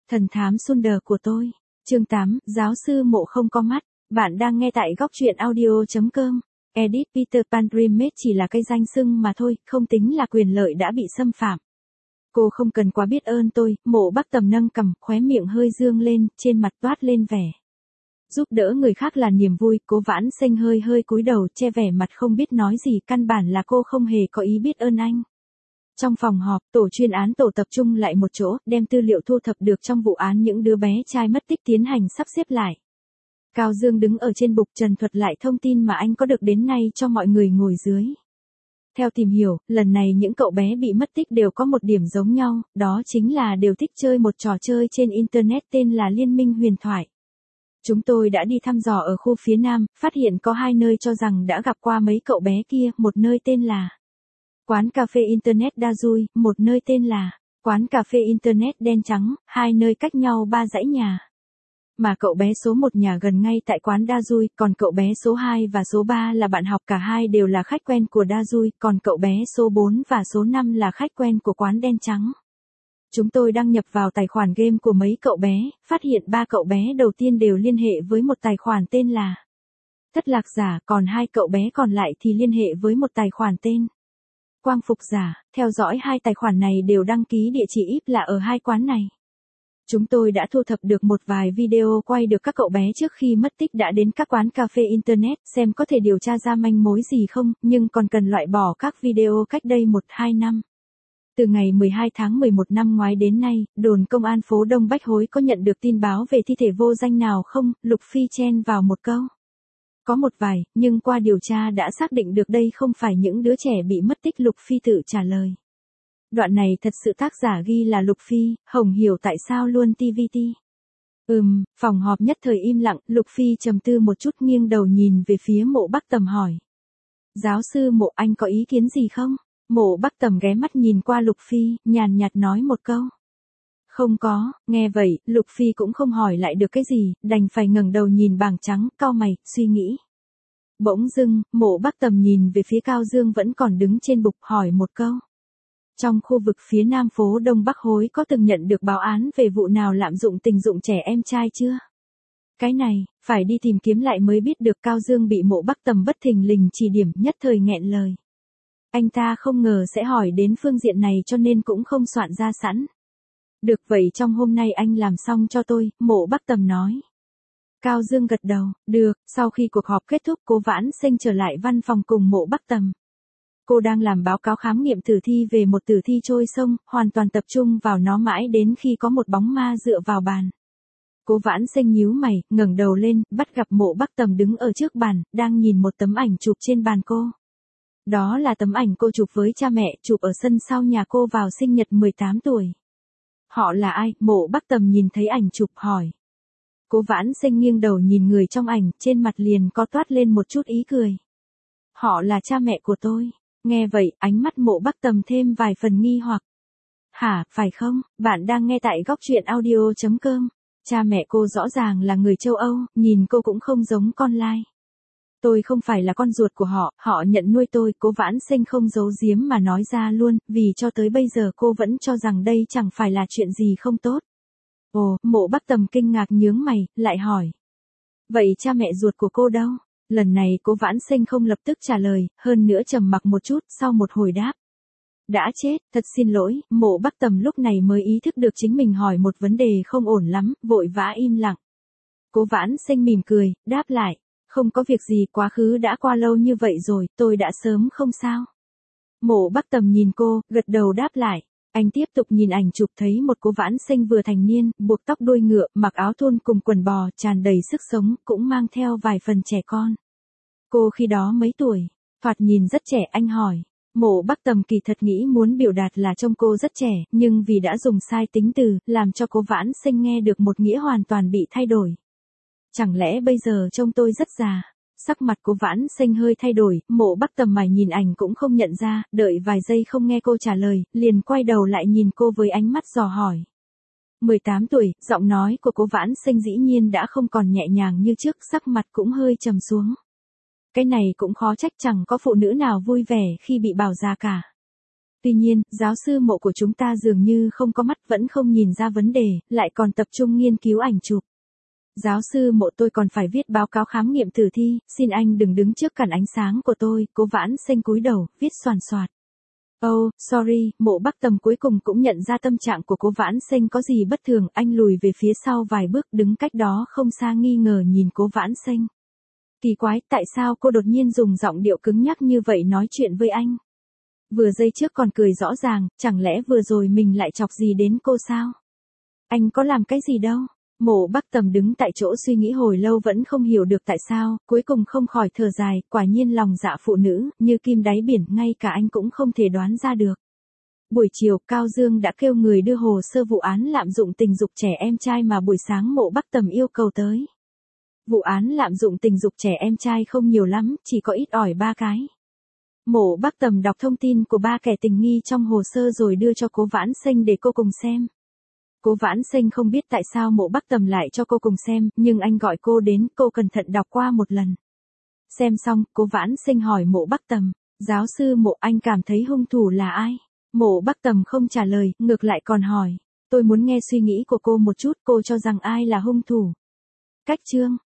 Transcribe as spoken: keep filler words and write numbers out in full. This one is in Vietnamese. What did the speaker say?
Thần thám Sunder của tôi. Chương tám, giáo sư mộ không có mắt. Bạn đang nghe tại góc truyện audio chấm com. Edith Peter Pan Remake chỉ là cái danh xưng mà thôi, không tính là quyền lợi đã bị xâm phạm. Cô không cần quá biết ơn tôi, Mộ Bắc Tầm nâng cằm, khóe miệng hơi dương lên, trên mặt toát lên vẻ. Giúp đỡ người khác là niềm vui, Cố Vãn Xanh hơi hơi cúi đầu, che vẻ mặt không biết nói gì, căn bản là cô không hề có ý biết ơn anh. Trong phòng họp, tổ chuyên án tổ tập trung lại một chỗ, đem tư liệu thu thập được trong vụ án những đứa bé trai mất tích tiến hành sắp xếp lại. Cao Dương đứng ở trên bục trần thuật lại thông tin mà anh có được đến nay cho mọi người ngồi dưới. Theo tìm hiểu, lần này những cậu bé bị mất tích đều có một điểm giống nhau, đó chính là đều thích chơi một trò chơi trên Internet tên là Liên minh huyền thoại. Chúng tôi đã đi thăm dò ở khu phía Nam, phát hiện có hai nơi cho rằng đã gặp qua mấy cậu bé kia, một nơi tên là Quán cà phê Internet Đa Dui, một nơi tên là Quán cà phê Internet Đen Trắng, hai nơi cách nhau ba dãy nhà. Mà cậu bé số một nhà gần ngay tại quán Đa Dui, còn cậu bé số hai và số ba là bạn học, cả hai đều là khách quen của Đa Dui, còn cậu bé số bốn và số năm là khách quen của quán Đen Trắng. Chúng tôi đăng nhập vào tài khoản game của mấy cậu bé, phát hiện ba cậu bé đầu tiên đều liên hệ với một tài khoản tên là Thất Lạc Giả, còn hai cậu bé còn lại thì liên hệ với một tài khoản tên Quang Phục Giả. Theo dõi hai tài khoản này đều đăng ký địa chỉ i pê là ở hai quán này. Chúng tôi đã thu thập được một vài video quay được các cậu bé trước khi mất tích đã đến các quán cà phê Internet, xem có thể điều tra ra manh mối gì không, nhưng còn cần loại bỏ các video cách đây một hai năm. Từ ngày mười hai tháng mười một năm ngoái đến nay, đồn công an phố Đông Bách Hối có nhận được tin báo về thi thể vô danh nào không? Lục Phi chen vào một câu. Có một vài, nhưng qua điều tra đã xác định được đây không phải những đứa trẻ bị mất tích, Lục Phi tự trả lời. Đoạn này thật sự tác giả ghi là Lục Phi, Hồng hiểu tại sao luôn tê vê tê. Ừm, phòng họp nhất thời im lặng, Lục Phi trầm tư một chút nghiêng đầu nhìn về phía Mộ Bắc Tầm hỏi. Giáo sư Mộ, anh có ý kiến gì không? Mộ Bắc Tầm ghé mắt nhìn qua Lục Phi, nhàn nhạt nói một câu. Không có. Nghe vậy, Lục Phi cũng không hỏi lại được cái gì, đành phải ngẩng đầu nhìn bảng trắng, cau mày, suy nghĩ. Bỗng dưng, Mộ Bắc Tầm nhìn về phía Cao Dương vẫn còn đứng trên bục, hỏi một câu. Trong khu vực phía Nam phố Đông Bắc Hối có từng nhận được báo án về vụ nào lạm dụng tình dụng trẻ em trai chưa? Cái này, phải đi tìm kiếm lại mới biết được. Cao Dương bị Mộ Bắc Tầm bất thình lình chỉ điểm, nhất thời nghẹn lời. Anh ta không ngờ sẽ hỏi đến phương diện này cho nên cũng không soạn ra sẵn. Được vậy trong hôm nay anh làm xong cho tôi, Mộ Bắc Tầm nói. Cao Dương gật đầu, được. Sau khi cuộc họp kết thúc, Cố Vãn Xanh trở lại văn phòng cùng Mộ Bắc Tầm. Cô đang làm báo cáo khám nghiệm tử thi về một tử thi trôi sông, hoàn toàn tập trung vào nó mãi đến khi có một bóng ma dựa vào bàn. Cố Vãn Xanh nhíu mày, ngẩng đầu lên, bắt gặp Mộ Bắc Tầm đứng ở trước bàn, đang nhìn một tấm ảnh chụp trên bàn cô. Đó là tấm ảnh cô chụp với cha mẹ, chụp ở sân sau nhà cô vào sinh nhật mười tám tuổi. Họ là ai? Mộ Bắc Tầm nhìn thấy ảnh chụp hỏi. Cố Vãn Xanh nghiêng đầu nhìn người trong ảnh, trên mặt liền có toát lên một chút ý cười. Họ là cha mẹ của tôi. Nghe vậy, ánh mắt Mộ Bắc Tầm thêm vài phần nghi hoặc. Hả, phải không? Bạn đang nghe tại góc truyện audio chấm com. Cha mẹ cô rõ ràng là người châu Âu, nhìn cô cũng không giống con lai. Tôi không phải là con ruột của họ, họ nhận nuôi tôi. Cố Vãn Xanh không giấu giếm mà nói ra luôn, vì cho tới bây giờ cô vẫn cho rằng đây chẳng phải là chuyện gì không tốt. Ồ, Mộ Bắc Tầm kinh ngạc nhướng mày, lại hỏi. Vậy cha mẹ ruột của cô đâu? Lần này Cố Vãn Xanh không lập tức trả lời, hơn nữa trầm mặc một chút, sau một hồi đáp. Đã chết, thật xin lỗi. Mộ Bắc Tầm lúc này mới ý thức được chính mình hỏi một vấn đề không ổn lắm, vội vã im lặng. Cố Vãn Xanh mỉm cười, đáp lại. Không có việc gì, quá khứ đã qua lâu như vậy rồi, tôi đã sớm không sao. Mộ Bắc Tầm nhìn cô, gật đầu đáp lại. Anh tiếp tục nhìn ảnh chụp thấy một Cố Vãn Xanh vừa thành niên, buộc tóc đuôi ngựa, mặc áo thun cùng quần bò, tràn đầy sức sống, cũng mang theo vài phần trẻ con. Cô khi đó mấy tuổi? Thoạt nhìn rất trẻ. Anh hỏi. Mộ Bắc Tầm kỳ thật nghĩ muốn biểu đạt là trông cô rất trẻ, nhưng vì đã dùng sai tính từ, làm cho Cố Vãn Xanh nghe được một nghĩa hoàn toàn bị thay đổi. Chẳng lẽ bây giờ trông tôi rất già? Sắc mặt Cố Vãn Xanh hơi thay đổi, Mộ Bắc Tầm mày nhìn ảnh cũng không nhận ra, đợi vài giây không nghe cô trả lời, liền quay đầu lại nhìn cô với ánh mắt dò hỏi. mười tám tuổi, giọng nói của Cố Vãn Xanh dĩ nhiên đã không còn nhẹ nhàng như trước, sắc mặt cũng hơi trầm xuống. Cái này cũng khó trách, chẳng có phụ nữ nào vui vẻ khi bị bảo già cả. Tuy nhiên, giáo sư Mộ của chúng ta dường như không có mắt, vẫn không nhìn ra vấn đề, lại còn tập trung nghiên cứu ảnh chụp. Giáo sư Mộ, tôi còn phải viết báo cáo khám nghiệm tử thi, xin anh đừng đứng trước cản ánh sáng của tôi. Cố Vãn Sinh cúi đầu, viết xoàn xoạt. Oh, sorry. Mộ Bắc Tầm cuối cùng cũng nhận ra tâm trạng của Cố Vãn Sinh có gì bất thường, anh lùi về phía sau vài bước, đứng cách đó không xa nghi ngờ nhìn Cố Vãn Sinh. Kỳ quái, tại sao cô đột nhiên dùng giọng điệu cứng nhắc như vậy nói chuyện với anh? Vừa giây trước còn cười rõ ràng, chẳng lẽ vừa rồi mình lại chọc gì đến cô sao? Anh có làm cái gì đâu? Mộ Bắc Tầm đứng tại chỗ suy nghĩ hồi lâu vẫn không hiểu được tại sao, cuối cùng không khỏi thở dài, quả nhiên lòng dạ phụ nữ, như kim đáy biển, ngay cả anh cũng không thể đoán ra được. Buổi chiều, Cao Dương đã kêu người đưa hồ sơ vụ án lạm dụng tình dục trẻ em trai mà buổi sáng Mộ Bắc Tầm yêu cầu tới. Vụ án lạm dụng tình dục trẻ em trai không nhiều lắm, chỉ có ít ỏi ba cái. Mộ Bắc Tầm đọc thông tin của ba kẻ tình nghi trong hồ sơ rồi đưa cho Cố Vãn Sinh để cô cùng xem. Cố Vãn Sinh không biết tại sao Mộ Bắc Tầm lại cho cô cùng xem, nhưng anh gọi cô đến, cô cẩn thận đọc qua một lần. Xem xong, Cố Vãn Sinh hỏi Mộ Bắc Tầm, giáo sư Mộ, anh cảm thấy hung thủ là ai? Mộ Bắc Tầm không trả lời, ngược lại còn hỏi, tôi muốn nghe suy nghĩ của cô một chút, cô cho rằng ai là hung thủ? Cách chương